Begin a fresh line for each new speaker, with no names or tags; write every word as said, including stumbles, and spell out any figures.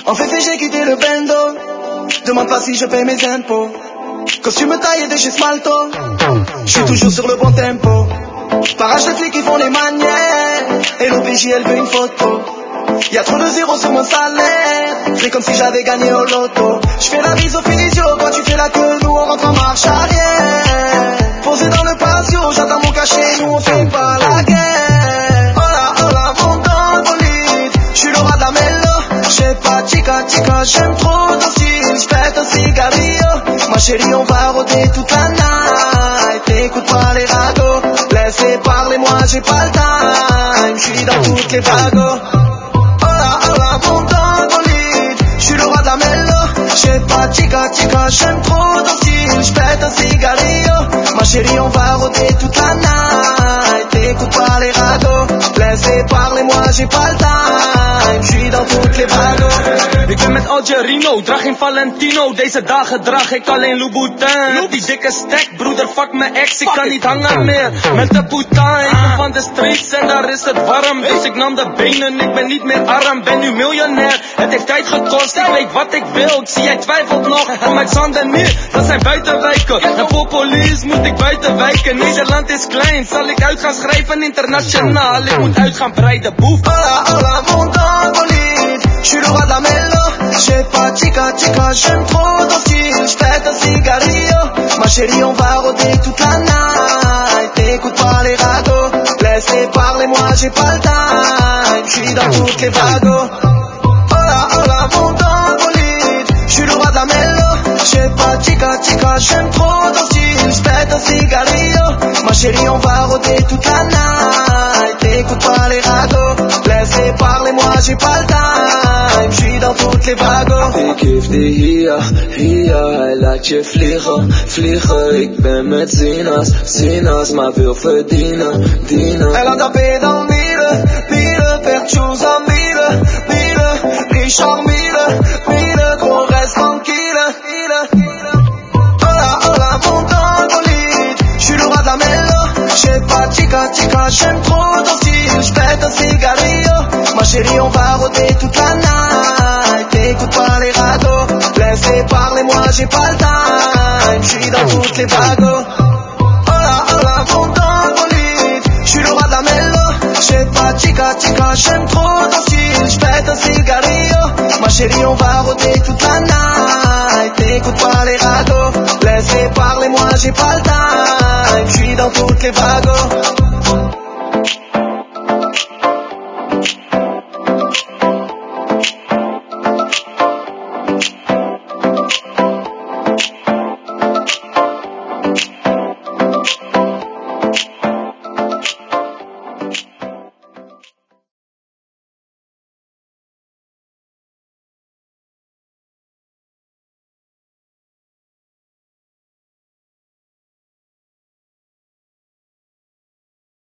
En fait, j'ai quitté le bendo. Demande pas si je paye mes impôts. Costume taillé de chez Smalto. J'suis toujours sur le bon tempo. Parage les flics qui font les manières. Et l'O P J elle veut une photo. Y'a trop de zéros sur mon salaire. C'est comme si j'avais gagné au loto. J'fais la bise au finisio. Quand tu fais la queue, nous on rentre en marche arrière. Posé dans le patio, j'attends mon cachet. Nous on fait pas la guerre. Hola, hola, monte dans le bolide. J'suis le roi de la mélo. J'sais pas, chica, chica, j'aime trop ton style. J'pète un cigarillo. Ma chérie, on va rôder toute la night. Écoute pas les ragots. Laissez parler, moi j'ai pas le time. J'suis dans toutes les vagos. Hola, hola, monte dans le bolide. J'suis le roi de la mélo. J'sais pas, chica, chica, j'aime trop ton style. J'pète un cigarillo. Ma chérie, on va rôder toute la night. Écoute pas les ragots. Laissez parler, moi j'ai pas le time. J'suis dans toutes les vagos.
Ik ben met Algerino, draag geen Valentino. Deze dagen draag ik alleen Louboutin. Die dikke stek, broeder, fuck mijn ex. Ik kan niet hangen meer met de putain. Ik ben van de streets en daar is het warm. Dus ik nam de benen, ik ben niet meer arm. Ben nu miljonair, het heeft tijd gekost. Ik weet wat ik wil, ik zie jij twijfelt nog. En mijn zand en meer, dat zijn buitenwijken. En voor police moet ik buiten wijken. Nederland is klein, zal ik uit gaan schrijven internationaal. Ik moet uit gaan breiden, boef.
Hola, hola, monte dans le bolide. J'suis le roi de la mélo. J'sais pas, chica, chica, j'aime trop ton style. J'pète un cigarillo. Ma chérie, on va rôder toute la night. Écoute pas les ragots. Laissez parler, moi j'ai pas le time. J'suis dans toutes les vagos. Hola, hola, monte dans le bolide. J'suis le roi de la mélo. J'sais pas, chica, chica, j'aime trop ton style. J'pète un cigarillo. Ma chérie, on va rôder toute la night. Écoute pas les ragots. Laissez parler, moi j'ai pas le time. J'suis dans toutes les vagos.
Ik geef die hier, hier, hij laat je vliegen, vliegen. Ik ben met Zina's, Zina's, maar wil verdienen, dienen.
Elle a tapé dans mille, mille, faire chose en mille, mille, riche en mille, mille, qu'on reste tranquille, mille. Hola, hola, monte dans le bolide. J'suis le roi de la mélo. J'sais pas, chica, chica, j'aime trop ton style. J'pète un cigarillo. Ma chérie, on va rôder toute la night. Écoute pas les ragots. Laissez parler, moi j'ai pas le time. J'suis dans toutes les vagos. Hola, hola, monte dans le bolide. J'suis le roi de la mélo. J'sais pas, chica, chica, j'aime trop ton style. J'pète un cigarillo. Ma chérie, on va rôder toute la night. Écoute pas les ragots. Laissez parler, moi j'ai pas le time. J'suis dans toutes les vagos.